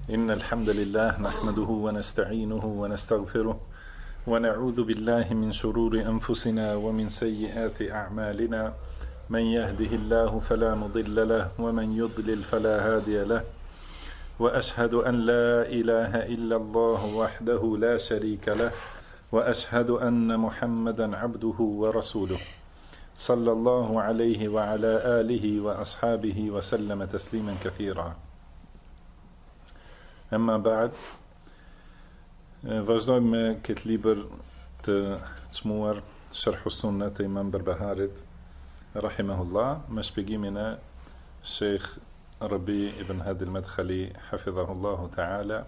إن الحمد لله نحمده ونستعينه ونستغفره ونعوذ بالله من شرور أنفسنا ومن سيئات أعمالنا من يهده الله فلا مضل له ومن يضلل فلا هادي له وأشهد أن لا إله إلا الله وحده لا شريك له وأشهد أن محمدا عبده ورسوله صلى الله عليه وعلى آله وأصحابه وسلم تسليما كثيرا. Amma ba'd, vazhdojmë me këtë libër të çmuar Sharh Sunnah të Imam Barbaharit rahimahullah me shpjegimin e Sheikh Rabi ibn Hadi al-Madkhali hafidhahullahu ta'ala.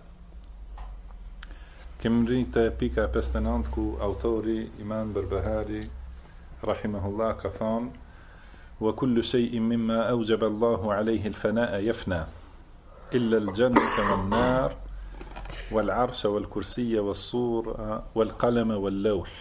Kemi rritë pika 59 ku autori Imam Barbahari rahimahullah ka thonë: "Wa kullu shay'in mimma awjaba Allahu alayhi al-fana'a yafna إلا الجنة والنار والعرش والكرسي والصور والقلم واللوح."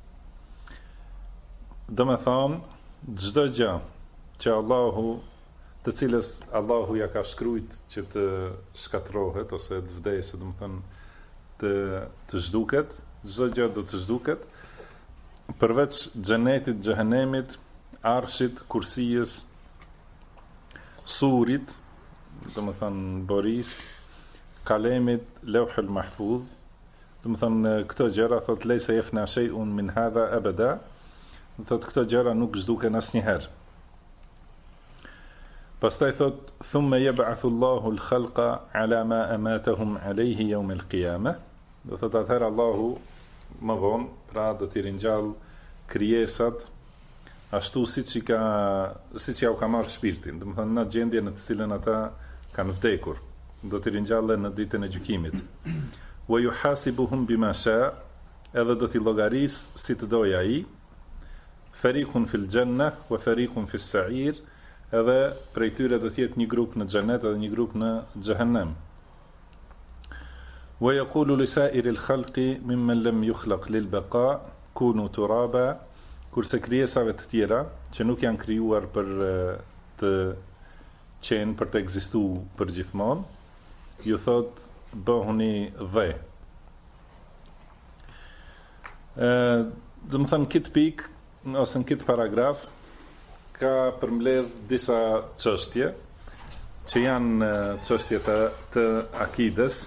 Do me thonë, çdo gjë që të cilës Allahu ja ka shkrujt që të shkatrohet ose të vdesë, do me thonë të zhduket, çdo gjë do të zhduket, përveç xhenetit, xhehenemit, arshit, kursijës, surit, do më thënë boris, kalemit, lewhul mahfudh, do më thënë këto gjëra, thot lejse jefna shejun min hadha abada, thot këto gjëra nuk zhduken asnjëherë. Pastaj thot thumma yab'athu Allahu al-khalqa ala ma amatahum alayhi yawm al-qiyamah, do thot atëherë Allahu më vonë, pra do t'i ringjall krijesat ashtu siç ja u ka marrë shpirtin, do më thënë në gjendje në të cilën ata kanë vdekur, do t'i ringjallën në ditën e gjykimit. Wa yuhasibuhum bima sha, edhe do t'i llogaris si të dojë ai. Fariqun fil jannah wa fariqun fis sa'ir, edhe prej tyre do të jetë një grup në xhenet edhe një grup në xhehenem. Wa yaqulu li sa'iril khalqi mimman lam yukhlaq lil baqa kunu turaba, kurse krijesave të tjera që nuk janë krijuar për të qenë, për të ekzistuar përgjithmonë, ju thot bëhuni dhe. Do të thënë këtë pikë ose në këtë paragraf ka përmbledh disa çështje që janë çështje të akides.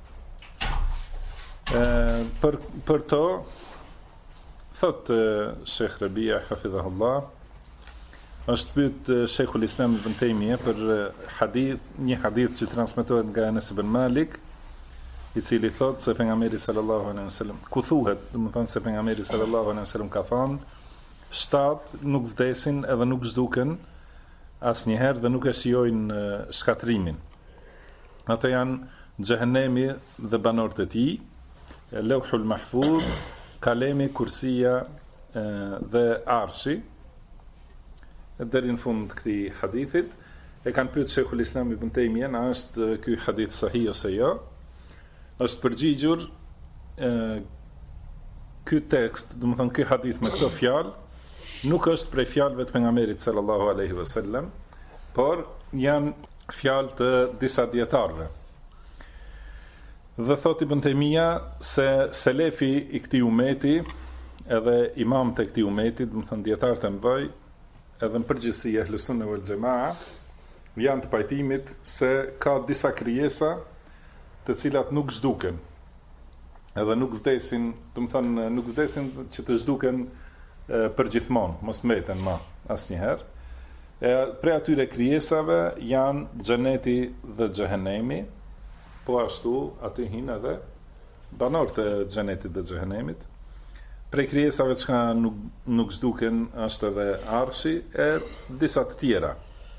Për to thot Sheikh Rabia hafidhahullah, është pyet Sheikhul Islam Ibn Taymiyah për një hadith që transmetohet nga Anas ibn Malik, i cili thot se pejgamberi sallallahu alaihi wasallam, ku thuhet, do të thonë se pejgamberi sallallahu alaihi wasallam ka thënë, 7 nuk vdesin edhe nuk zhduken asnjëherë dhe nuk e shijojnë shkatrimin. Ato janë xhehenemi dhe banorët e tij, lewhul mahfudh, kalemi, kursia dhe arshi. Deri në fund këtij hadithit e kanë pyetur Sheikhul Islam Ibn Taymiyah, a është ky hadith sahih ose jo? Është përgjigjur ky tekst, do të thonë ky hadith me këto fjalë, nuk është prej fjalëve të pejgamberit sallallahu alaihi wasallam, por janë fjalë të disa dietarëve. Dhe thot Ibn Taymiyah se selefi i këtij umeti edhe imamët e këtij umeti, do të thonë dietarët e mëdhej, edhe në përgjithësi Ahlus Sunne wal Jamaa, janë të pajtimit se ka disa krijesa të cilat nuk zhduken, edhe nuk vdesin, do të thonë nuk vdesin që të zhduken përgjithmonë, mos mbeten më asnjëherë. Prej atyre krijesave janë xheneti dhe xhehenemi, po ashtu aty hin edhe banorët e xhenetit dhe xhehenemit. Prej krijesave që nuk zhduken është edhe arshi e disa të tjera.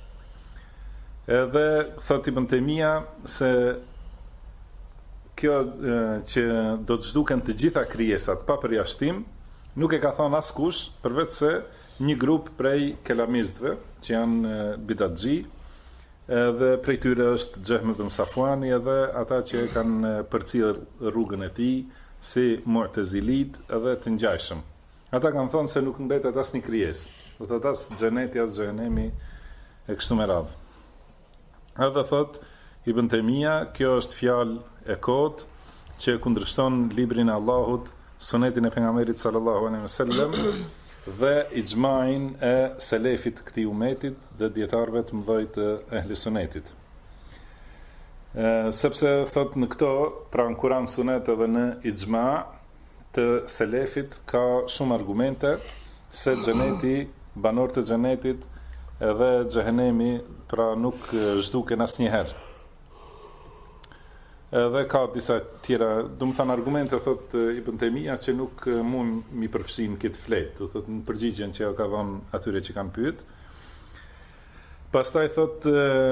Edhe thot Ibn Taymiyah se kjo që do të zhduken të gjitha krijesat pa përjashtim, nuk e ka thënë askush përveç se një grup prej kelamistëve që janë bidatxhi, edhe prej tyre është Jahm ibn Safwani edhe ata që kanë përcjell rrugën e tij, si Mu'tazilit edhe të ngjajshëm. Ata kanë thonë se nuk mbetet asnjë krijesë, do të thotë as xheneti as xhenemi e kështu me radhë. Edhe thot Ibn Taymija, kjo është fjalë e kotë që kundërshton librin e Allahut, sunetin e pejgamberit sallallahu alaihi wasallam dhe ixhmain e selefit këtij umetit dhe dietarëve të mëdhej të ehli sunetit. Sepse thot në këto, pra në Kur'an, sunet edhe në ixhma të selefit ka shumë argumente se xheneti, banorët e xhenetit edhe xhehenemi pra nuk zhduken asnjëherë. Edhe ka disa tjera, do të thënë argumente, thot Ibn Taymija, që nuk mund mi përfshin këtë fletë, do thot në përgjigjen që ka dhënë atyre që kanë pyet. Pastaj thot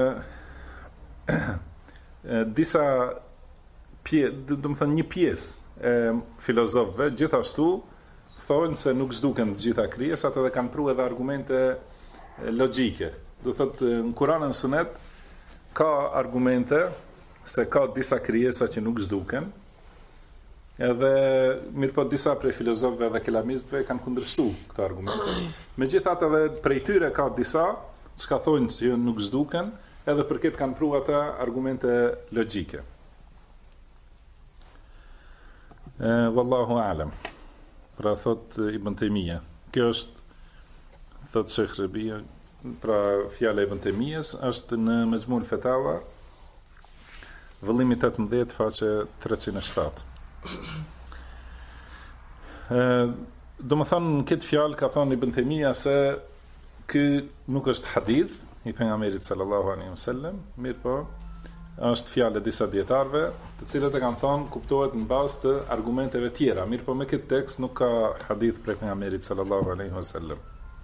disa do të thënë një pjesë e filozofëve gjithashtu thonë se nuk zhduken të gjitha krijesat edhe kanë pru edhe argumente logjike. Do thot në Kur'an e Sunet ka argumente se ka disa krijesa që nuk zhduken, edhe mirë po disa prej filozofëve dhe kelamistëve kanë kundërshtuar këto argumente. Megjithatë edhe prej tyre ka disa që ka thonë që nuk zhduken, edhe për këtë kanë pruar ata argumente logjike. Wallahu a'lam. Pra thot Ibn Taymija. Kjo është thot Sheikh Rabia, pra fjala e Ibn Taymijës është në Mejmu'ul Fatawa, vëllimi 18, faqe 307. Do më thonë në këtë fjalë ka thonë Ibn Taymija se ky nuk është hadith i pejgamberit sallallahu alaihi wasallam, mirë po është fjalë e disa dietarëve, të cilët e kanë thonë kuptohet në bazë të argumenteve tjera, mirë po me këtë tekst nuk ka hadith prej pejgamberit sallallahu alaihi wasallam.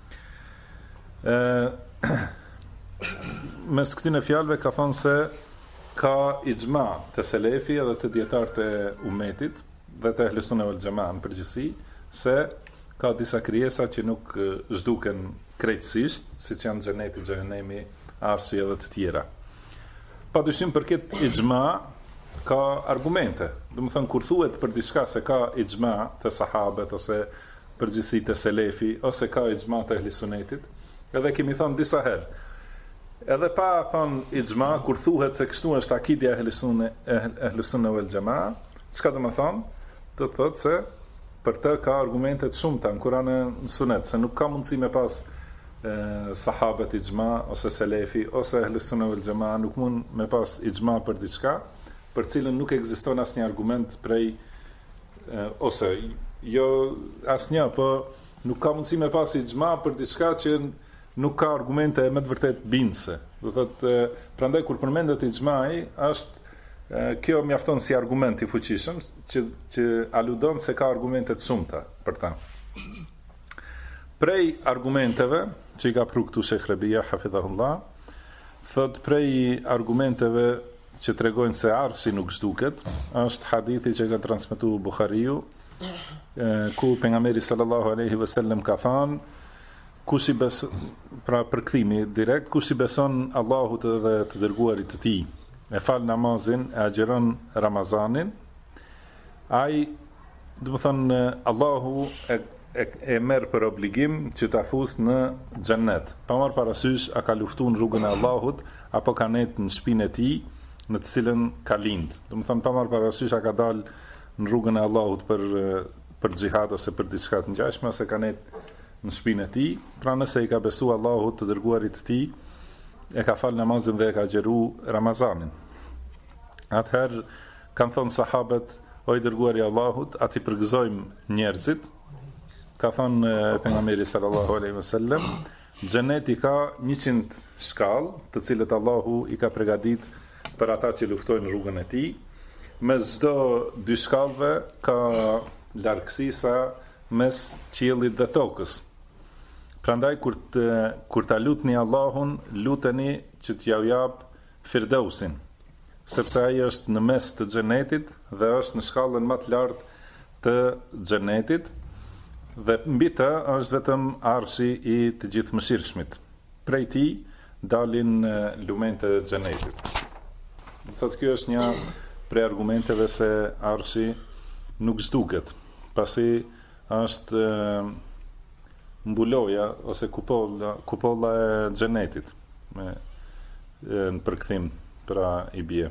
Mes këtyre fjalëve ka thonë se ka ixhma të selefi edhe të dietarët e umetit dhe të ehli sunne wal xhamaa në përgjithësi se ka disa krijesa që nuk zhduken krejtësisht, siç janë xheneti, xhehenemi, arsi edhe të tjera. Padyshim për këtë ixhma ka argumente. Do të thënë kur thuhet për diçka se ka ixhma të sahabët ose përgjithësi të selefi ose ka ixhma të ehli sunnetit, edhe kemi thënë disa herë. Edhe pa thonë ixhma, kur thuhet se kështu është akidja ehli sunne wal xhamaa, çka do të thonë? Do të thotë se për të ka argumente të shumta në Kur'an e në Sunet, se nuk ka mundësi me pas sahabët ixhma ose selefi ose ehli sunne wal xhamaa nuk mund me pas ixhma për diçka për cilën nuk ekziston asnjë argument prej ose jo asnjë, po nuk ka mundësi me pas ixhma për diçka që nuk ka argumente me të vërtet bindse. Do thotë, prandaj kur përmendet ixhmai, është kjo mjafton si argument i fuqishëm që aludon se ka argumente të shumta për ta. Prej argumenteve që i ka pru këtu Sheikh Rabia hafidhahullah, thot prej argumenteve që tregojnë se arshi nuk zhduket, është hadithi që ka transmetuar Buhariu, ku pejgamberi sallallahu alaihi wasallam ka thënë kush i beson, pra përkthimi direkt, kush i beson Allahut dhe të dërguarit të tij, e fal namazin, e agjeron Ramazanin, ai, do të thonë, Allahu e merr për obligim që ta fusë në xhennet. Pa marrë parasysh a ka luftuar në rrugën e Allahut apo ka net në shtëpinë e tij, në të cilën ka lind. Do të thonë pa marrë parasysh a ka dalë në rrugën e Allahut për xhihad ose për diçka të ngjashme, ose ka net në shtëpinë e tij, pra nëse i ka besuar Allahut të dërguarit të tij, e ka fal namazin dhe e ka xheru Ramazanin. Atëherë kanë thonë sahabët, o i dërguari i Allahut, ati përgëzojmë njerëzit. Ka thonë pejgamberi sallallahu alaihi wasallam, xheneti ka 100 shkallë, të cilët Allahu i ka përgatit për ata që luftojnë rrugën e tij. Mes çdo dy shkallëve ka largësi sa mes qiellit dhe tokës. Prandaj kur ta lutni Allahun, luteni që t'ja jap Firdausin, sepse ai është në mes të xhenetit dhe është në shkallën më të lartë të xhenetit, dhe mbi të është vetëm arshi i të gjithëmëshirshmit. Prej tij dalin lumenjtë e xhenetit. Thotë kjo është një prej argumenteve se arshi nuk zhduket, pasi është mbuloja ose kupolla e xhenetit, në përkthim pra I bie.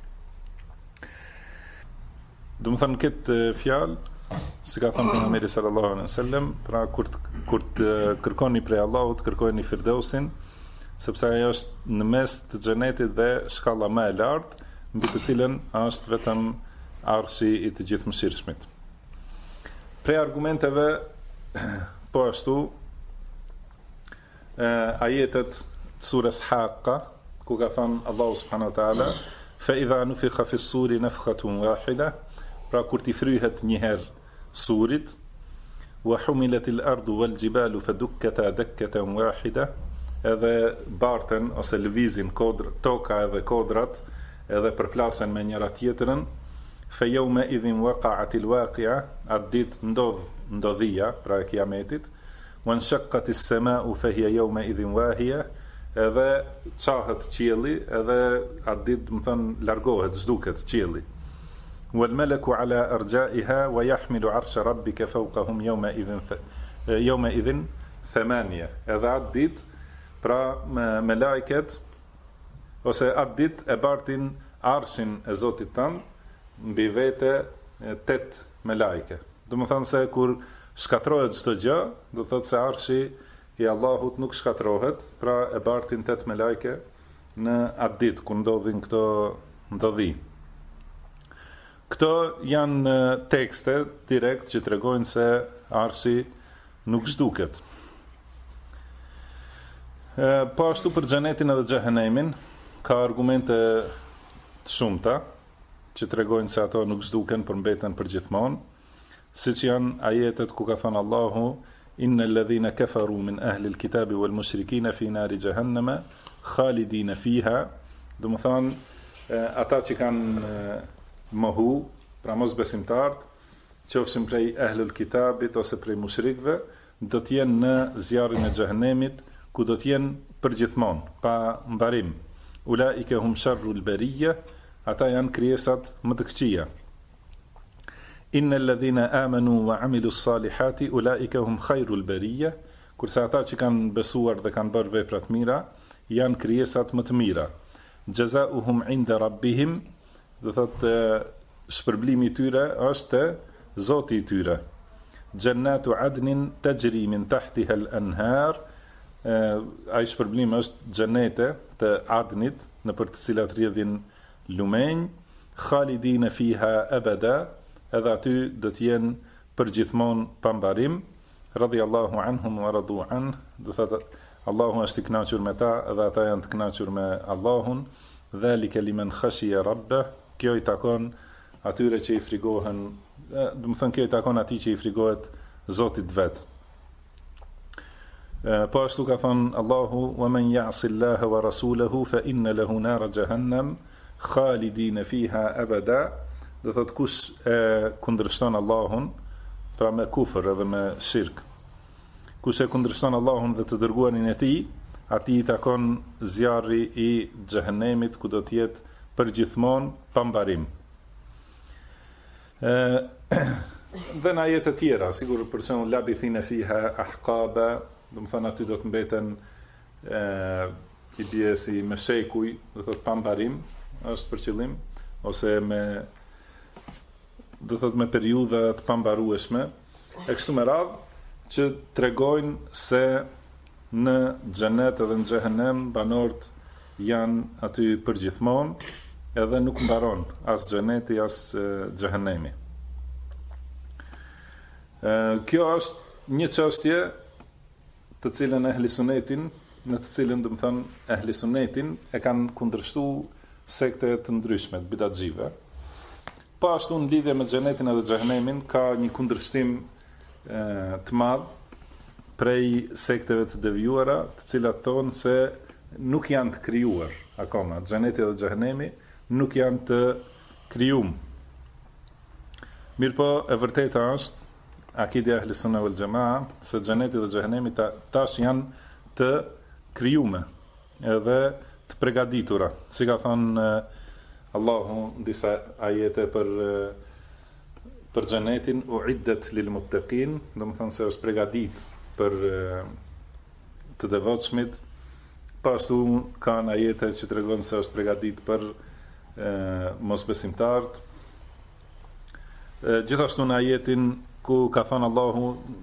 Do më thënë këtë fjalë, si ka thënë pejgamberi sallallahu alaihi wasallam, pra kur të kërkoni prej Allahut, kërkojeni Firdausin, sepse ajo është në mes të xhenetit dhe shkalla më e lartë, mbi të cilën është vetëm arshi I të gjithëmshirshmit. Prej argumenteve po ashtu ajetet surës Haqqa, ku ka thënë Allahu subhanahu wa taala, fa idha nufikha fi s-suri nafkhatun wahida, pra kur t'i fryhet një herë surit, wa humilat al-ardu wal jibalu fadukkata dakkatan wahida, edhe barten ose lëvizin toka edhe kodrat, edhe përplasen me njëra tjetrën, fa yawma idhin waqa'at al-waqi'a, atë ditë ndodhia, pra e kiametit, wa nshaqqat as-sama'u fa hiya yawma idhin wahiya, edhe çahet qielli, edhe atë ditë, do të thënë largohet, zhduket qielli. Wal malaku ala arja'iha wa yahmilu 'arsha rabbika fawqahum yawma idhin thamaniya. Edhe atë ditë, pra me lajket ose atë ditë e bartin arshin e Zotit tan mbi vete 8 me lajke. Do të thënë se kur shkatrohet çdo gjë, do të thotë se arshi I Allahut nuk shkatrohet, pra e bartin 8 me lajke në atë ditë kur ndodhin këto ndodhi. Këto janë tekste direkt që tregojnë se arshi nuk zhduket. Po ashtu për xhenetin edhe xhehenemin, ka argumente të shumta që tregojnë se ato nuk zhduken, por mbeten përgjithmonë, siç janë ajetet ku ka thënë Allahu: Innal ladhina kafaru min ahli al-kitabi wal mushrikina fi nari jahannama khalidina fiha. Do të thonë ata që kanë mohu, pra mos besimtarët, qofshin prej ahlul kitabit ose prej mushrikëve, do të jenë në zjarrin e xhehenemit, ku do të jenë përgjithmonë, pa mbarim. Ulaika hum sharrul bariyya, ata janë krijesat më të këqija. Innal ladhina amanu wa amilus salihati ulaika hum khairul bariyya, kurse ata që kanë besuar dhe kanë bërë vepra të mira, janë krijesat më të mira. Jazauhum 'inda rabbihim, do thotë shpërblimi I tyre është Zoti I tyre. Jannatu adnin tajri min tahtiha al-anhar, ai shpërblim është xhenete të Adnit, në për të cilat rrjedhin lumenj, khalidina fiha abada, edhe aty do të jenë përgjithmonë pa mbarim. Radiyallahu anhum wa radu an, do thotë Allahu është I kënaqur me ta, edhe ata janë të kënaqur me Allahun. Dhalika liman khashiya rabbah, kjo I takon atyre që I frigohen, do të thënë kjo I takon atij që I frigohet Zotit vet. Po ashtu ka thënë Allahu: "Wa man ya'si Allaha wa rasulahu fa inna lahu nar jahannam khalidina fiha abada." Do thotë kush e kundërshton Allahun, pra me kufër edhe me shirk. Kush e kundërshton Allahun dhe të dërguarin e Tij, atij I takon zjarri I xhehenemit, ku do të jetë përgjithmonë pa mbarim. Dhe në ajete tjera, sigur për shembull labithina fiha ahqaba, do të thonë aty do të mbeten I bie si me shekuj, do thotë pa mbarim, është për qëllim, ose me, do thotë me periudha të pambarueshme, e kështu me radhë, që tregojnë se në xhenet edhe në xhehenem banorët janë aty përgjithmonë, edhe nuk mbaron as xheneti as xhehenemi. Kjo është një çështje të cilën ehli sunetin, në të cilën do të thënë ehli sunetin e kanë kundërshtuar sekte të ndryshme të bidatxive. Po ashtu në lidhje me xhenetin edhe xhehenemin ka një kundërshtim të madh prej sekteve të devijuara, të cilat thonë se nuk janë të krijuar akoma, xheneti dhe xhehenemi nuk janë të krijuar. Mirpo e vërteta është akidja e Ahlis Sunna wal Jamaa se xheneti dhe xhehenemi tash janë të krijuar edhe të përgatitura, si ka thënë Allahu në disa ajete për xhenetin, uiddat lil muttaqin, do të thonë se është përgatit për të devotshmit, Pashtu kanë ajete që tregon se është përgatitur për mosbesimtarët. Gjithashtu në ajetin ku ka thënë Allahu,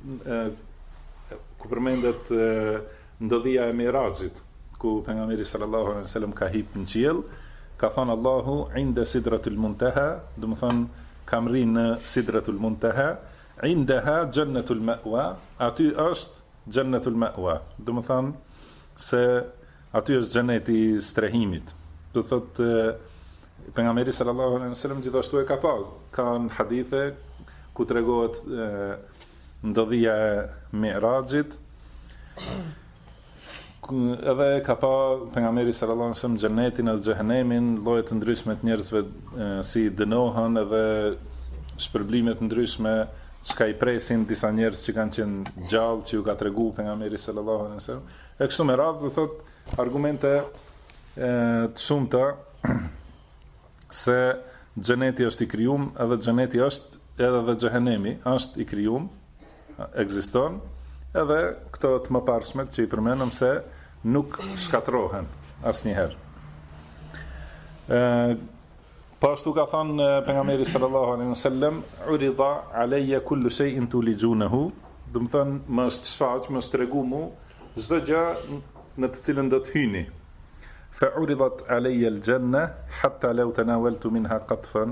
ku përmendet ndodhia e Mirajit, ku pejgamberi sallallahu alaihi wasallam ka hip në qiell, ka thënë Allahu inda sidratul muntaha, do të thonë kam rrinë në sidratul muntaha, indaha jannatul ma'wa, aty është jannatul ma'wa, do të thonë se aty është xheneti i strehimit. Do thotë pejgamberi sallallahu alaihi wasallam gjithashtu e ka pa, ka në hadithe ku tregohet ndodhia e Mi'rajit, edhe ka pa pejgamberi sallallahu alaihi wasallam xhenetin edhe xhehenemin, lloje të ndryshme të njerëzve si dënohen, edhe shpërblime të ndryshme çka i presin disa njerëz që kanë qenë gjallë, që ju ka tregu pejgamberi sallallahu alaihi wasallam. E kështu me radhë, do thot argumente të shumta se xheneti është i krijuar, edhe xheneti është edhe xhehenemi është i krijuar, ekziston, edhe këto të mëparshmet që i përmenëm se nuk shkatrohen asnjëherë. Pashtu ka thënë pejgamberi sallallahu alaihi wasallam, urida alayya kullu shay'in tulijunahu, do të thonë më shfaq, më tregu mu çdo gjë në të cilën do të hyni. Fa uridat alayya al-janna hatta law tanawaltu minha qatfan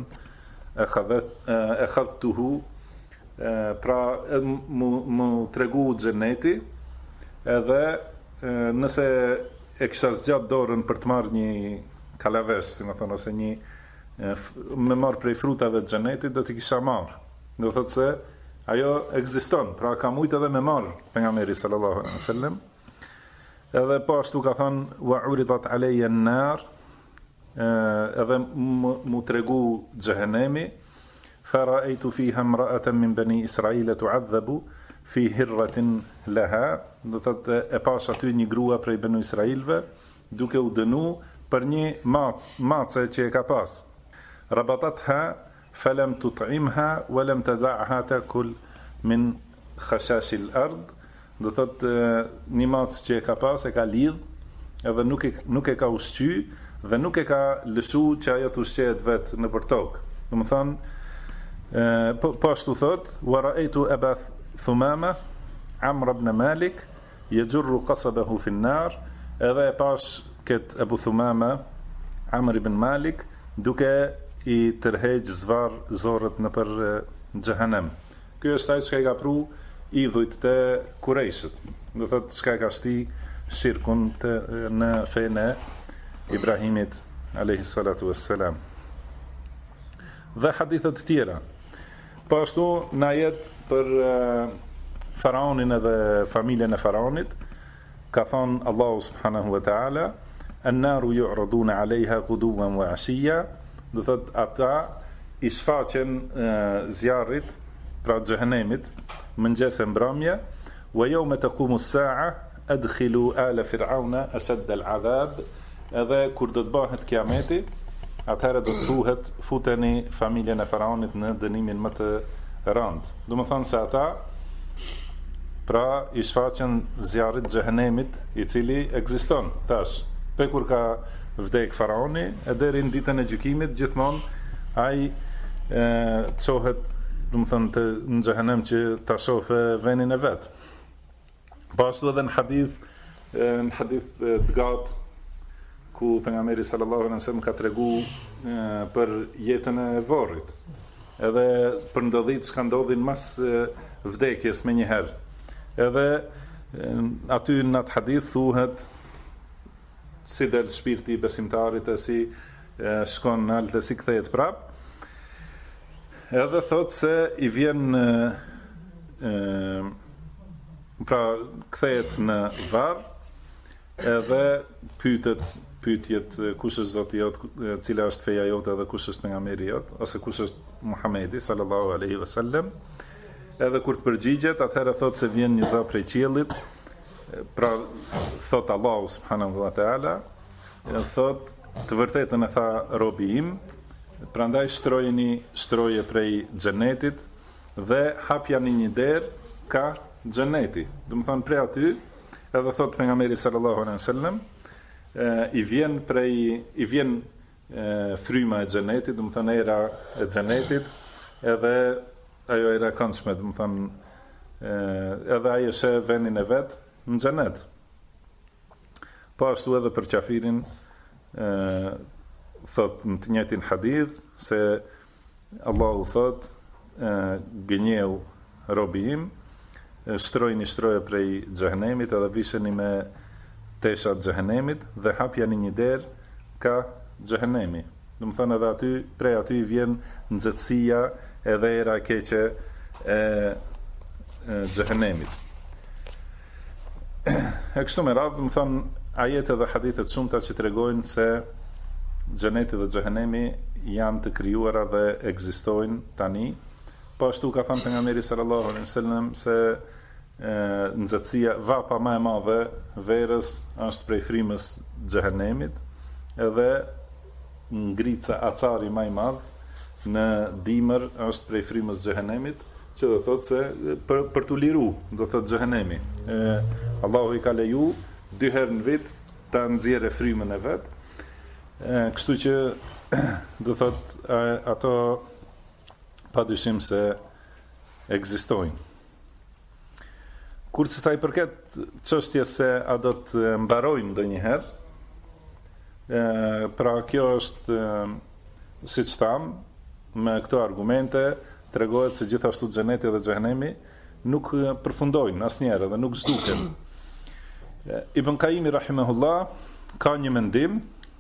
akhadhtuhu, pra mu tregu xheneti, edhe nëse e kisha zgjat dorën për të marrë një kalavesh, si më thonë, ose një me marrë prej frutave të xhenetit, do t'i kisha marrë. Do thotë se ajo ekziston, pra ka mujt edhe me marrë pejgamberi sallallahu alaihi wasallam. Edhe po ashtu ka thënë wa uridat alayya an-nar, edhe mu tregu xhehenemi, فرأيت فيها امرأة من بني إسرائيل تعذب في هرة لها, do thotë e pash aty një grua prej Banu Israilve duke u dënu për një mace që e ka pas. Rabatatha falam tut'imha wa lam tad'ha ta'kul min khashash al-ard, do thotë një mace që e ka pas e ka lidh, edhe nuk e ka ushqy dhe nuk e ka lëshu që ajo të ushqehet vetë nëpër tokë. Do të thonë po ashtu thot, wa ra'aytu Aba Thumama Amr ibn Malik yajurru qasabahu fi an-nar, edhe e pash kët Abu Thumama Amr ibn Malik duke i tërheq zorët nëpër xhehenem. Ky është ai që ka pru idhujt të Kurejshit, do thot çka ka shti shirkun në fenë e Ibrahimit alayhi salatu wassalam. Dhe hadithet të tjera. Po ashtu na jet për faraonin edhe familjen e faraonit, ka thënë Allahu subhanahu wa ta'ala, an-naru yu'raduna 'alayha ghuduwan wa 'ashiyya, do thot ata i shfaqen zjarrit, pra xhehenemit, mëngjes e mbrëmje, wa yawma taqumu as-sa'a adkhilu ala fir'auna ashadda al-'adhab, edhe kur do të bëhet kiameti, atëherë do të thuhet futeni familjen e faraonit në dënimin më të rënd. Do të thonë se ata pra i shfaqen zjarrit xhehenemit, i cili ekziston tash. Pe kur ka vdek faraoni, e deri në ditën e gjykimit gjithmonë ai çohet, do të thonë në xhehenem që ta shohë venin e vet. Pashtu edhe në hadith të gatë ku pejgamberi sallallahu alaihi wasallam ka tregu për jetën e varrit, edhe për ndodhit që ndodhin mas vdekjes me njëherë. Edhe aty në atë hadith thuhet si del shpirti i besimtarit, e si shkon në altë, e si kthehet prap. Edhe thot se i vjen pra kthehet në varr, edhe pyetjet kush është Zoti jot, cila është feja jote, edhe kush është pejgamberi jot, ose kush është Muhamedi sallallahu alaihi wasallam. Edhe kur të përgjigjet, atëherë thot se vjen një zot prej qiellit, pra thot Allahu subhanahu wa taala, thot të vërtetën e tha robi im, prandaj shtroje prej xhenetit dhe hapjani një derë ka xheneti. Do të thonë prej aty, edhe thot pejgamberi sallallahu alaihi wasallam, i vjen fryma e xhenetit, do të thënë era e xhenetit, edhe ajo era e këndshme, do të thënë edhe ai është vendin e vet në xhenet. Po ashtu edhe për qafirin, thot në të njëjtin hadith se Allahu thot, gënjeu robi im, shtrojni shtroje prej xhehenemit edhe visheni me teshat xhehenemit dhe hapjani një derë ka xhehenemi. Do të thënë edhe aty, prej aty vjen nxehtësia edhe era e keqe e xhehenemit. E kështu me radhë, do të thënë ajete dhe hadithet shumëta që tregojnë se xheneti dhe xhehenemi janë të krijuara dhe ekzistojnë tani. Po ashtu ka thënë pejgamberi sallallahu alaihi wasallam se nxehtësia, vapa më e madhe verës është prej frymës xhehenemit, edhe ngrica acari më i madh në dimër është prej frymës xhehenemit, që do thotë se për tu liru, do thotë xhehenemi. Allahu i ka leju 2 herë në vit ta nxjerrë frymën e vet. Kështu që do thotë ato padyshim se ekzistojnë. Kurse sa i përket çështjes se a do të mbarojnë ndonjëherë, pra kjo është siç tham, me këto argumente tregohet se gjithashtu xheneti dhe xhehenemi nuk përfundojnë asnjëherë dhe nuk zhduken. Ibn Qayyim rahimahullah ka një mendim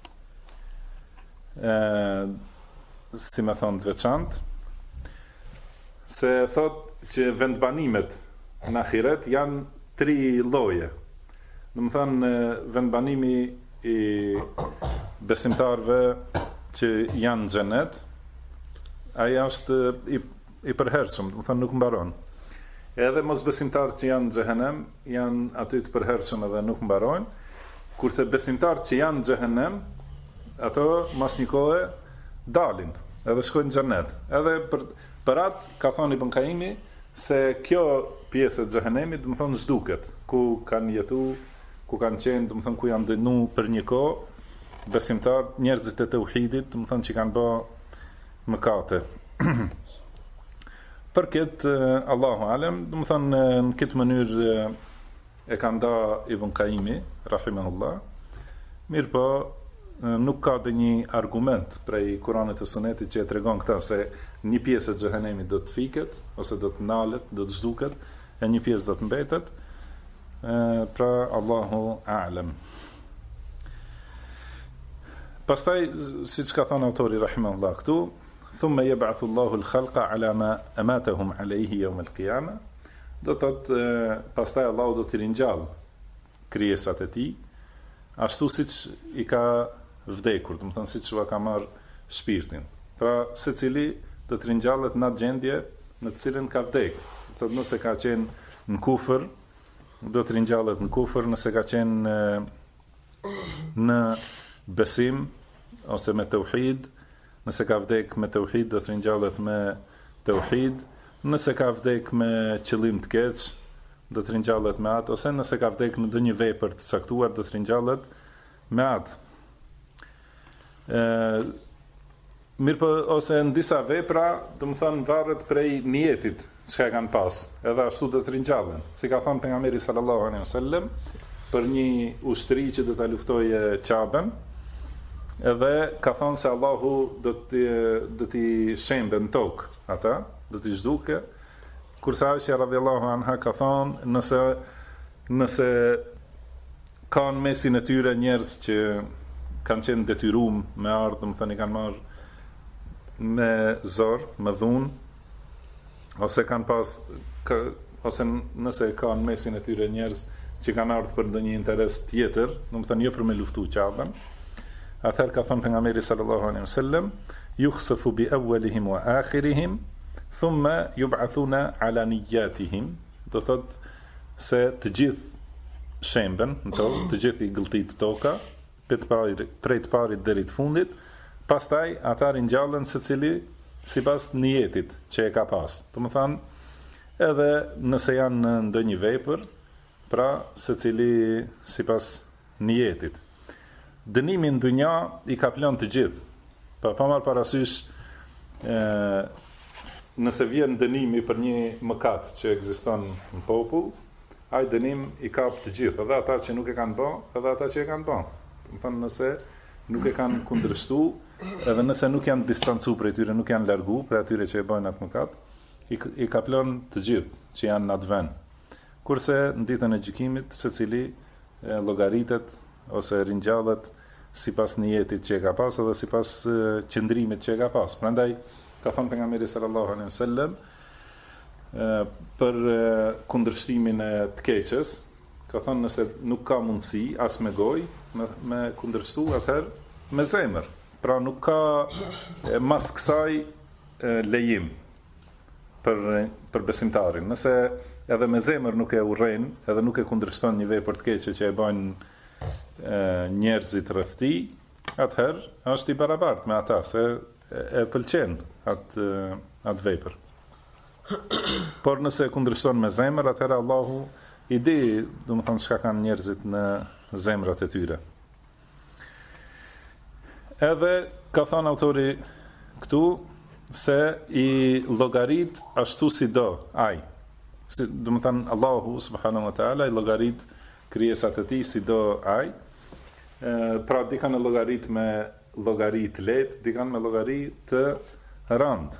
si më thonë të veçantë, se thot që vendbanimet në ahiret janë 3 lloje. Do të thënë vendbanimi i besimtarëve që janë në xhenet, ai është i përhershëm, do të thënë nuk mbaron. Edhe mosbesimtarët që janë në xhehenem janë aty të përhershëm edhe nuk mbarojnë, kurse besimtarët që janë në xhehenem, ato mas një kohe dalin, edhe shkojnë në xhenet. Edhe për atë ka thënë Ibn Qayyimi se kjo pjesë e xhehenemit, do të thonë zhduket, ku kanë jetu, ku kanë qenë, do të thonë ku janë dënu për një kohë, besimtarët, njerëzit e tauhidit, do të thonë që kanë bë mëkate. Për këtë Allahu alem, do të thonë në këtë mënyrë e ka nda Ibn Qayyimi rahimahullah. Mirë po, nuk ka dhe një argument prej Kuranit e Sunetit që e tregon këta se një pjesë e xhehenemit do të fiket, ose do të ndalet, do të zhduket, e një pjesë do të mbetet. Pra Allahu a'lem. Pastaj, siç ka thënë autori rahimahullah këtu, thumma yab'athu Allahu al-khalqa ala ma amatahum alayhi yawm al-qiyamah. Do thotë pastaj Allahu do t'i ringjall krijesat e tij, ashtu siç i ka vdekur, do të thonë siç u ka marr shpirtin. Pra secili do të ringjallet në atë gjendje në të cilën ka vdekur. Do thotë nëse ka qenë në kufër, do të ringjallet në kufër, nëse ka qenë në besim ose me tauhid, nëse ka vdek me tauhid do të ringjallet me tauhid, nëse ka vdek me qëllim të keq do të ringjallet me atë, ose nëse ka vdek në ndonjë vepër të caktuar do të ringjallet me atë. Mirë po, ose në disa vepra, do të thonë varet prej niyetit çka kanë pas, edhe ashtu do të ringjallen. Si ka thënë pejgamberi sallallahu alaihi wasallam për një ushtri që do ta luftojë Qaben, edhe ka thënë se Allahu do t'i shembe në tokë ata, do t'i zhduke, kurse Aisha radhiyallahu anha ka thënë nëse kanë mesin e tyre njerëz që kanë qenë detyruar me ardh, do të thënë i kanë marrë me zor, me dhunë, ose kanë pas ose nëse kanë mesin e tyre njerëz që kanë ardhur për ndonjë interes tjetër, do të thënë jo për me luftu Qaben. Atëherë ka thënë pejgamberi sallallahu alaihi wasallam, yukhsafu bi awwalihim wa akhirihim, thumma yub'athuna ala niyyatihim. Do thotë se të gjithë shemben në tokë, të gjithë i gëlltit toka, prej të parit deri të fundit, pastaj ata ringjallen secili sipas niyetit që e ka pas. Do të thonë, edhe nëse janë në ndonjë vepër, pra secili sipas niyetit. dënimi në dunja i ka plan të gjithë. Pa marrë parasysh nëse vjen dënimi për një mëkat që ekziston në popull, ai dënim i kap të gjithë, edhe ata që nuk e kanë bë, edhe ata që e kanë bë. Do të thonë nëse nuk e kanë kundërshtu, edhe nëse nuk janë distancu prej tyre, nuk janë largu prej atyre që e bojnë atë mëkat, i ka plan të gjithë që janë në atë vend. Kurse në ditën e gjykimit, secili llogaritet ose ringjallet sipas niyetit që e ka pas edhe sipas qëndrimit që e ka pas. Prandaj ka thënë pejgamberi sallallahu alaihi wasallam për kundërshtimin e të keqes, ka thënë nëse nuk ka mundësi as me gojë me kundërshtu, atëherë me zemër. Pra nuk ka mas kësaj lejim për besimtarin. Nëse edhe me zemër nuk e urren, edhe nuk e kundërshton një vepër të keqe që e bajnë njerëzit rreth tij, atëherë është i barabartë me ata se e pëlqen atë vepër. Por nëse kundërshton me zemër, atëherë Allahu i di, domethënë çka kanë njerëzit në zemrat e tyre. Edhe ka thënë autori këtu se i llogarit ashtu si do ai. Domethënë Allahu subhanahu wa taala i llogarit krijesat e tij si do ai. Pra di kanë llogarit me llogari të lehtë, di kanë me llogari të rëndë.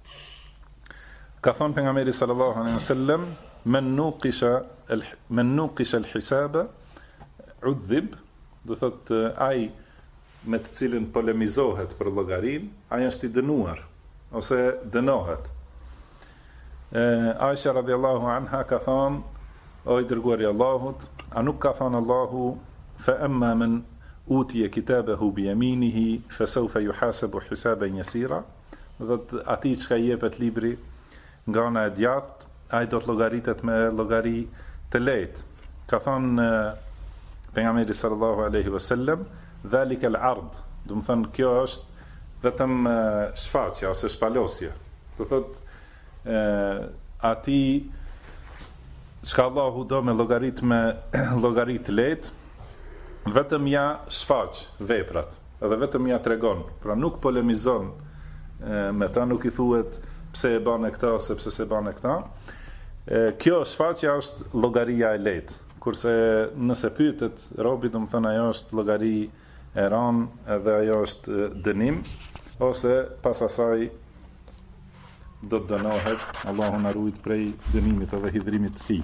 Ka thënë pejgamberi sallallahu alaihi wasallam, men nuqisha al-hisaba udhib, do thotë ai me të cilin polemizohet për llogarin, ai është i dënuar ose dënohet. Aisha radhiyallahu anha ka thënë, o i dërguari i Allahut, a nuk ka thënë Allahu, fa amma man utiya kitabahu bi yaminihi fa sawfa yuhasabu hisaban yasira, do të atij që i jepet libri nga ana e djathtë, ai do të llogaritet me llogari të lehtë. Ka thënë pejgamberi sallallahu alaihi wasallam, dhalika al-ard, do të thonë kjo është vetëm shfaqja ose shpalosje. Do thotë ati çka Allahu do me llogarit të lehtë, vetëm ja shfaq veprat, edhe vetëm ja tregon, pra nuk polemizon me ta, nuk i thuhet pse e bane këta ose pse se bane këta. Kjo shfaqja është llogaria e lehtë, kurse nëse pyetet robi, do të thonë ajo është llogari e rënë edhe ajo është dënim, ose pas asaj do të dënohet. Allahu na ruaj prej dënimit edhe hidhrimit të tij.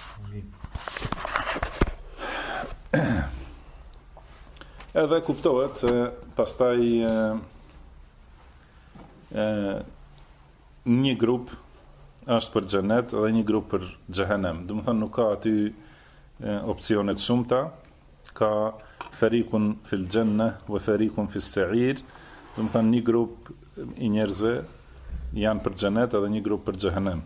Edhe kuptohet se pastaj një grup është për xhenet dhe një grup për xhehenem. Do të thonë nuk ka aty opsione të shumta, ka farikun fil janna wa farikun fis sa'ir. Do të thonë një grup i njerëzve janë për xhenet edhe një grup për xhehenem.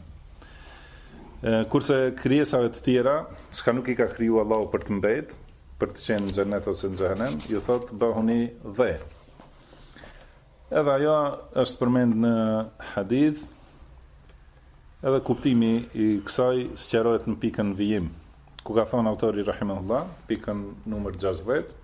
Kurse krijesave të tjera, çka nuk i ka kriju Allahu për të mbetë, për të qenë në xhenet ose në xhehenem, ju thot bëhuni dhe. Edhe ajo është përmend në hadith, edhe kuptimi i kësaj sqarohet në pikën vijim, ku ka thonë autori rahimahullah, pikën numër 60,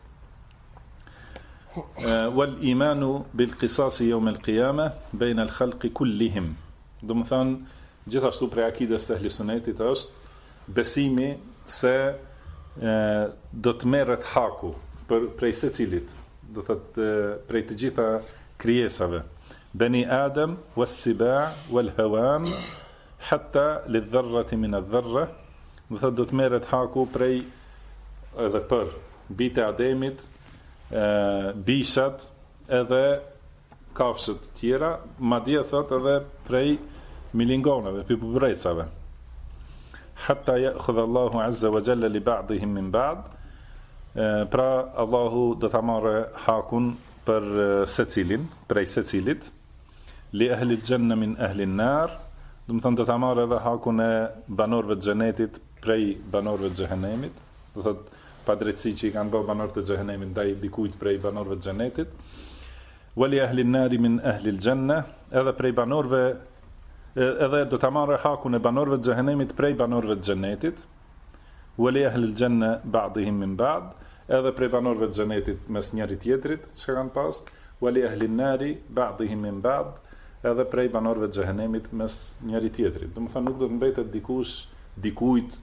wal imanu bil qisasi yawm al qiyamah bayna al khalqi kullihim. Do të thonë gjithashtu prej akides të ehlisunnetit është besimi se do të merret haku prej secilit, do thotë prej të gjitha krijesave, bani Adam was-siba' wal-hawan hatta lidh-dharrati min adh-dharra, do thotë do të merret haku prej edhe për bijtë e Ademit, bishat edhe kafshët të tjera, madje thotë edhe prej milingonave, pipubrecave. Hatta ya'khudha Allahu azza wa jalla li ba'dihim min ba'd, pra Allahu do ta marrë hakun për secilin, prej secilit, li ahli al-janna min ahli an-nar, do të thonë do ta marrë edhe hakun e banorëve të xhenetit prej banorëve të xhehenemit, do thotë padrejtësi që i kanë bërë banorët e xhehenemit ndaj dikujt prej banorëve të xhenetit, wa li ahli an-nar min ahli al-janna, edhe prej banorëve, edhe do ta marrë hakun e banorëve të xhehenemit prej banorëve të xhenetit, wa li ahli al-janna ba'dihim min ba'd, edhe prej banorëve të xhenetit mes njëri tjetrit, çka kanë pas, wali ahli nari ba'dihim min ba'd, edhe prej banorëve të xhenemit mes njëri tjetrit. Do të thonë nuk do të mbetet dikujt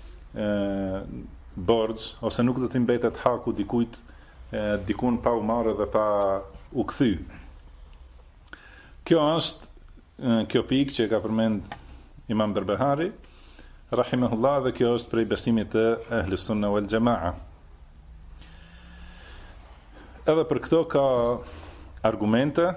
borxh, ose nuk do të mbetet haku dikujt dikun pa u marrë dhe pa u kthy. Kjo pikë që ka përmend Imam Berbehari rahimahullah, dhe kjo është prej besimit të ehli sunna wal jamaa. Edhe për këto ka argumente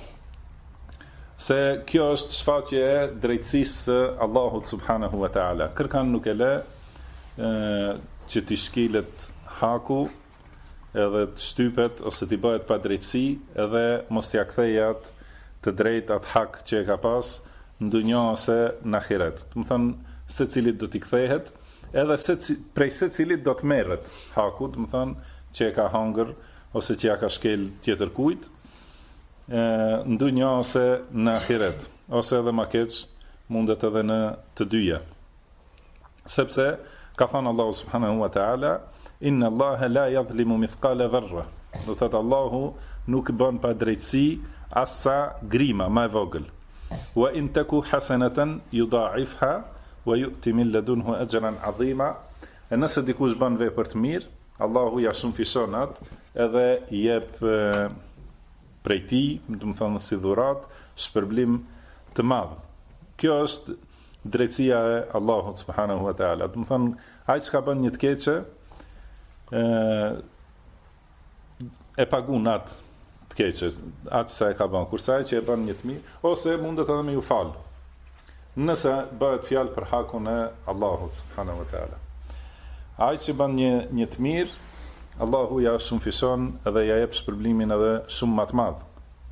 se kjo është shfaqje e drejtësisë së Allahut subhanahu wa taala. Kërkan nuk e le që t'i shkilet haku edhe të shtypet ose t'i bëhet pa drejtësi, edhe mos t'ia kthejë atë të drejtë atë hak që e ka pas në dunjë ose në ahiret. Do të thonë secilit do t'i kthehet, edhe prej secilit do të merret haku, do të thonë që e ka hangër ose që ja ka shkel tjetër kujt, në dunjë ose në ahiret, ose edhe më keq mundet edhe në të dyja. Sepse ka thënë Allahu subhanahu wa taala, inna Allaha la yadhlimu mithqala dharra. Do thotë Allahu nuk bën pa drejtësi asa grima më e vogël. Wa in taku hasanatan yudha'ifha wa yu'ti min ladunhu ajran 'azima. Nëse dikush bën vepër të mirë, Allahu ja shumëfishon atë edhe i jep prej tij, do të thonë si dhurat, shpërblim të madh. Kjo është drejtësia e Allahut subhanahu wa taala. Do të thonë ai që ka bën një të keqe e pagun atë të keqe, atë sa e ka bën, kurse ai që e bën një të mirë, ose mundet edhe me ju fal, nëse bëhet fjalë për hakun e Allahut subhanahu wa taala. Ai që bën një të mirë, Allahu ja shumëfishon edhe ja jep shpërblimin edhe shumë më të madh.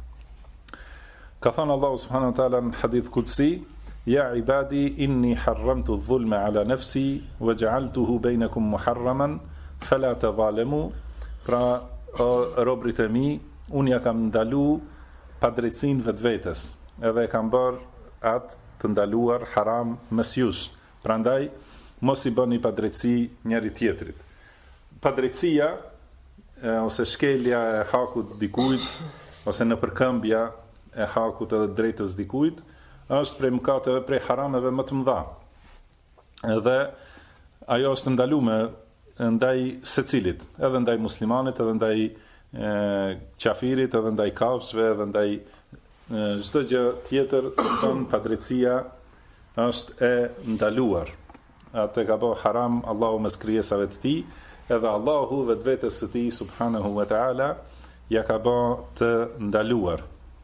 Ka thënë Allahu subhanahu wa taala në hadith qudsi, ja ibadi inni harramtu adh-dhulma ala nafsi wa ja'altuhu bainakum muharraman fala tadhalamu. Pra robrit e mi, unë ja kam ndalu padrejtësinë vetvetes, edhe e kam bërë atë të ndaluar haram mes jush. Prandaj mos i bëni padrejtësi njëri tjetrit. Padrejtësia ose shkelja e hakut dikujt, ose në përkëmbja e hakut edhe drejtës dikujt, është prej mëkateve, prej harameve më të mëdha. Edhe ajo është ndaluar ndaj secilit, edhe ndaj muslimanit, edhe ndaj qafirit, edhe ndaj kafshëve, edhe ndaj çdo gjë tjetër. Ton padrejtësia është e ndaluar. Atë ka bërë haram Allahu mes krijesave të tij, edhe Allahu vetvetes së tij subhanahu wa taala ja ka bërë të ndaluar.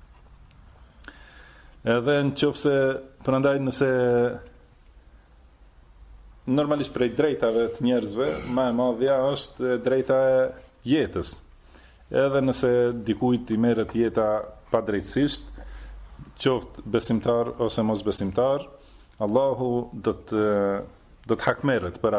Edhe nëse prandaj nëse normalisht prej drejtave të njerëzve më e madhja është drejta e jetës. Edhe nëse dikujt i merret jeta padrejtësisht, qoftë besimtar ose mos besimtar, Allahu do të hakmerret për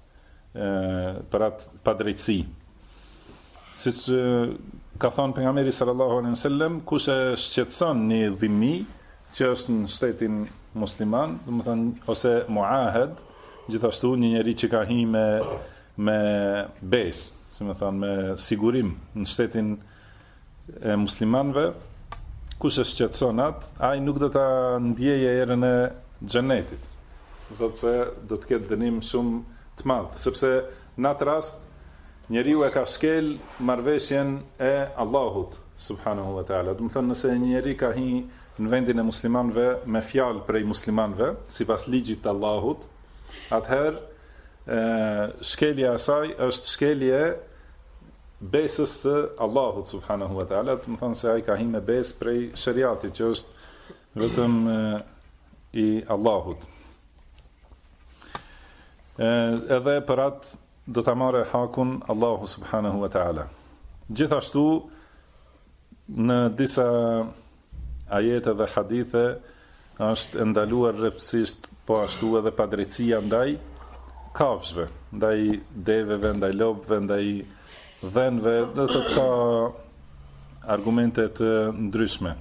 atë padrejtësi. Siç ka thënë pejgamberi sallallahu alaihi wasallam, kush e shqetëson një dhimmi që është në shtetin musliman, domethënë ose muahed, gjithashtu një njeri që ka hi me besë, si më thënë, me sigurim në shtetin e muslimanëve, kush e shqetëson atë, ai nuk do ta ndjeje erën e xhenetit. Do thotë se do të ketë dënim shumë të madh, sepse në atë rast njeriu e ka shkel marrëveshjen e Allahut subhanahu wa taala. Do të thonë nëse një njeri ka hi në vendin e muslimanëve me fjalë prej muslimanëve, sipas ligjit të Allahut, atëherë shkelja e saj është shkelje besës të Allahut subhanahu wa taala. Do të thonë se ai ka hi me besë prej shariatit që është vetëm i Allahut. Edhe për atë do ta marrë hakun Allahu subhanahu wa taala. Gjithashtu në disa ajete dhe hadithe është ndaluar rreptësisht po ashtu edhe padrejtësia ndaj kafshëve, ndaj deveve, ndaj lopëve, ndaj dhenve, do të ka argumente të ndryshme.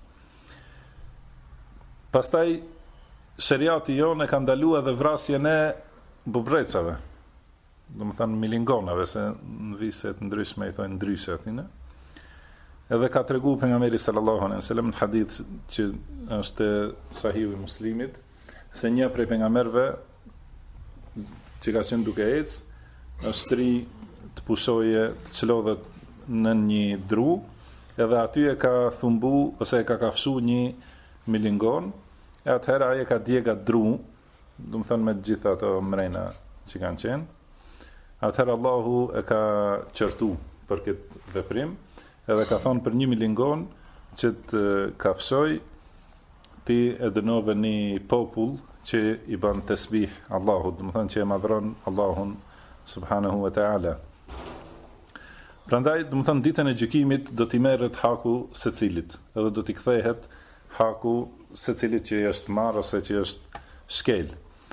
Pastaj shariati jonë e ka ndaluar edhe vrasjen e bubrecave. do më thënë milingonave, se në viset ndryshme i thojnë ndryshe atyne. Edhe ka tregu pejgamberi sallallahu alaihi wasallam në hadith që është sahihu i Muslimit, se një prej pejgamberëve që ka qenë duke ecë, është tri të pushoje, të çlodhet në një dru, edhe aty e ka thumbu ose e ka kafshu një milingon, e atëherë aje ka djega dru, do më thënë me gjitha ato mrena që kanë qenë. Atëherë Allahu e ka qërtu për këtë veprim, edhe ka thonë për një milingon që të kafshoj, ti e dënove një popull që i ban tesbih Allahut, do më thënë që e madhron Allahun subhanahu wa ta'ala. Prandaj, do më thënë ditën e gjykimit do t'i merret haku secilit, edhe do t'i kthehet haku secilit që është marrë ose që është shkel.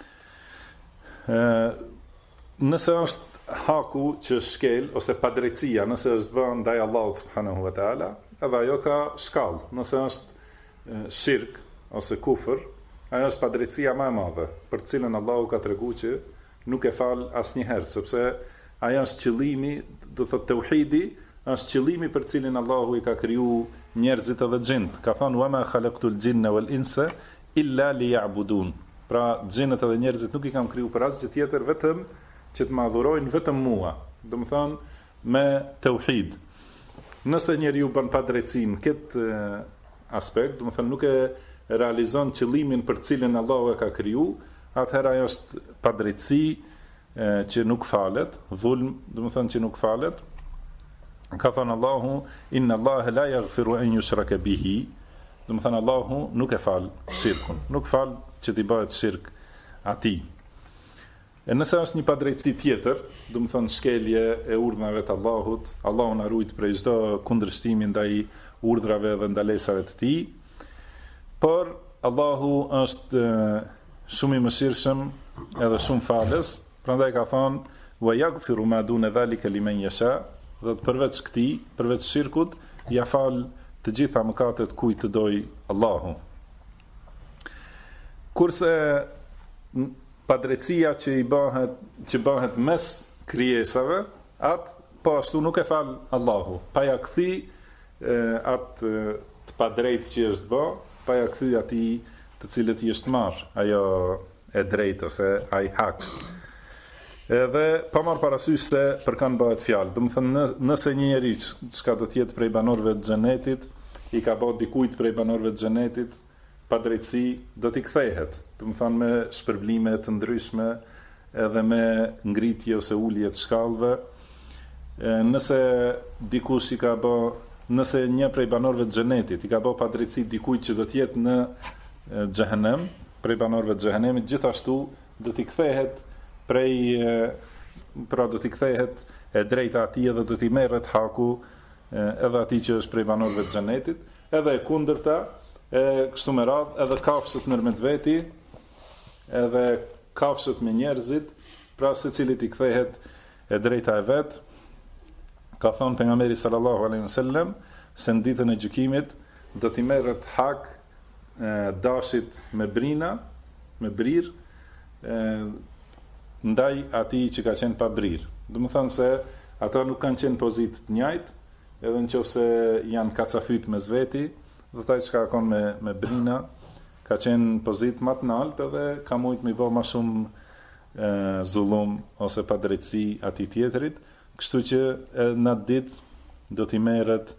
Nëse është haku që është shkel ose padrejtësia, nëse është bën ndaj Allahut subhanahu wa taala, edhe ajo ka shkallë. Nëse është shirk ose kufër, ajo është padrejtësia më e madhe, për të cilën Allahu ka treguar që nuk e fal asnjëherë, sepse ajo është qëllimi, do thotë tauhidi, është qëllimi për të cilin Allahu i ka kriju njerëzit edhe xhint. Ka thënë wa ma khalaqtul jinna wal insa illa liya'budun. Pra xhinët edhe njerëzit nuk i kam kriju për asgjë tjetër, vetëm që të madhurojnë vetëm mua. Do të thonë me tauhid. Nëse njeriu bën padrejtësinë këtë aspekt, do të thonë nuk e realizon qëllimin për të cilin Allahu e ka kriju, atëherë ajo është padrejtësi që nuk falet, dhulm, do të thonë që nuk falet. Ka thënë Allahu, inna Allahe la yaghfiru an yushraka bihi, do të thënë Allahu nuk e fal shirkun, nuk fal që t'i bëhet shirk atij. E nëse është një padrejtësi tjetër, do të thënë shkelje e urdhnave të Allahut, Allahu na ruajt prej çdo kundërshtimi ndaj urdhrave dhe ndalesave të tij, por Allahu është shumë i mëshirshëm edhe shumë falës, prandaj ka thënë wa yaghfiru ma duna dhalika liman yasha, dhe përveç këtij, përveç shirkut, ja fal të gjitha mëkatet kujt të doj Allahu. Kurse padrejtësia që bëhet mes krijesave, atë po ashtu nuk e fal Allahu. Pa ja kthy atë të padrejtë që është bë, pa ja kthy atij të cilët i është marr ajo e drejtë ose ai hak. Edhe pa marrë parasysh se për kanë bëhet fjalë. Do të thënë nëse një njeri çka do të jetë prej banorëve të xhenetit, i ka bërë dikujt prej banorëve të xhenetit padrejtësi, do t'i kthehet. Do të thënë me shpërblime të ndryshme, edhe me ngritje ose ulje të shkallëve. Nëse dikush i ka bërë, nëse një prej banorëve të xhenetit i ka bërë padrejtësi dikujt që do të jetë në xhehenem, prej banorëve të xhehenemit, gjithashtu do t'i kthehet pra do t'i kthehet e drejta atij edhe do t'i merret haku edhe atij që është prej banorëve të xhenetit, edhe e kundërta, kështu me radhë, edhe kafshët nërmjet veti, edhe kafshët me njerëzit, pra secilit i kthehet e drejta e vet. Ka thënë pejgamberi sallallahu alaihi wasallam se në ditën e gjykimit do t'i merret hak dashit me brina, me brir, ndaj atij që ka qenë pa brir. Do të thënë se ata nuk kanë qenë pozitë të njëjtë, edhe nëse janë kacafyt mes veti, dhe taj që ka konë me brina, ka qenë pozitë më të lartë edhe ka mujtë me bë më shumë zullum ose padrejtësi atij tjetrit, kështu që në atë ditë do t'i merret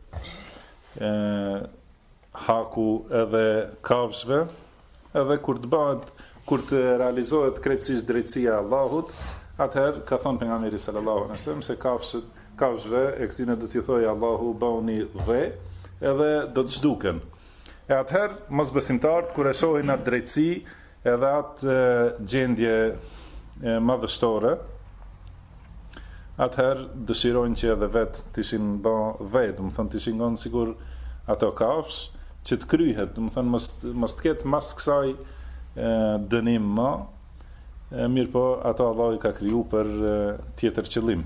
haku edhe kafshëve, edhe kur të realizohet krejtësisht drejtësia e Allahut, atëherë ka thënë pejgamberi sallallahu alaihi wasallam se kafshëve e këtyne do t'i thojë Allahu bëuni dhe, edhe do të zhduken. E atëherë mosbesimtarët kur e shohin atë drejtësi edhe atë gjendje madhështore, atëherë dëshirojnë që edhe vetë t'ishin bë dhe, do të thënë t'ishin ngon sigur ato kafsh që të kryhet, do të thënë mos të ketë mas kësaj dënim më, mirë po ato Allah i ka kriju për tjetër qëllim.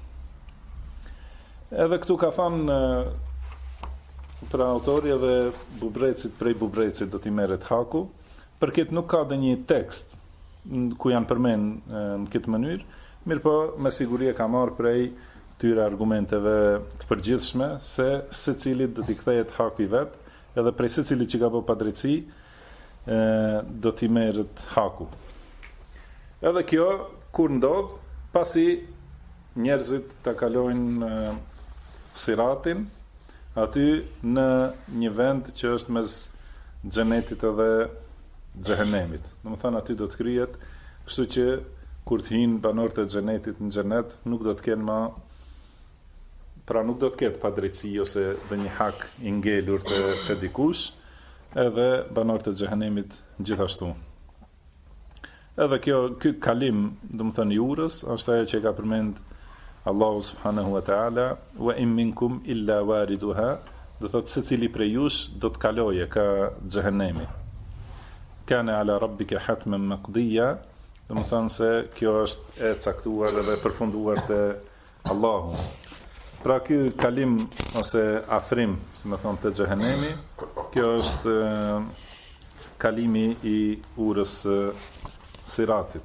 Edhe këtu ka thënë për autori edhe bubrecit prej bubrecit do t'i merret haku, për këtë nuk ka dhe një tekst ku janë përmen në këtë mënyrë, Mirë po, me siguri e ka marrë prej tyre argumenteve të përgjithshme se secilit do t'i kthehet haku i vet, edhe prej secilit që ka bërë padrejti do t'i merret haku. Edhe kjo kur ndodh, pasi njerëzit ta kalojnë siratin aty në një vend që është mes xhenetit edhe xhehenemit. Domethënë aty do të krijet, kështu që kur të hinë banorët e xhenetit në xhenet, nuk do të kenë më, pra nuk do të ketë padrejti ose dhe një hak i ngelur të dikush, edhe banorët e xhehenemit gjithashtu. Edhe ky kalim, domethënë i urës, është ajo që ka përmend Allahu subhanahu wa ta'ala, wa in minkum illa wariduha, do thotë secili prej jush do të kaloje ka xhehenemi. Kana ala rabbika hatman maqdiya, domethënë se kjo është e caktuar dhe përfunduar te Allahu. Pra ky kalim ose afrim, si më thonë, te xhehenemi, kjo është kalimi i urës siratit.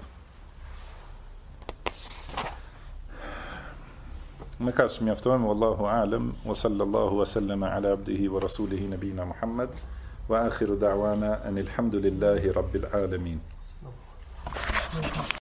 Me kaq mjaftojmë, wallahu a'lam, wa sallallahu wa sallama ala abdihi wa rasulihi nabina Muhammad, wa akhiru da'wana anil hamdulillahi rabbil alamin.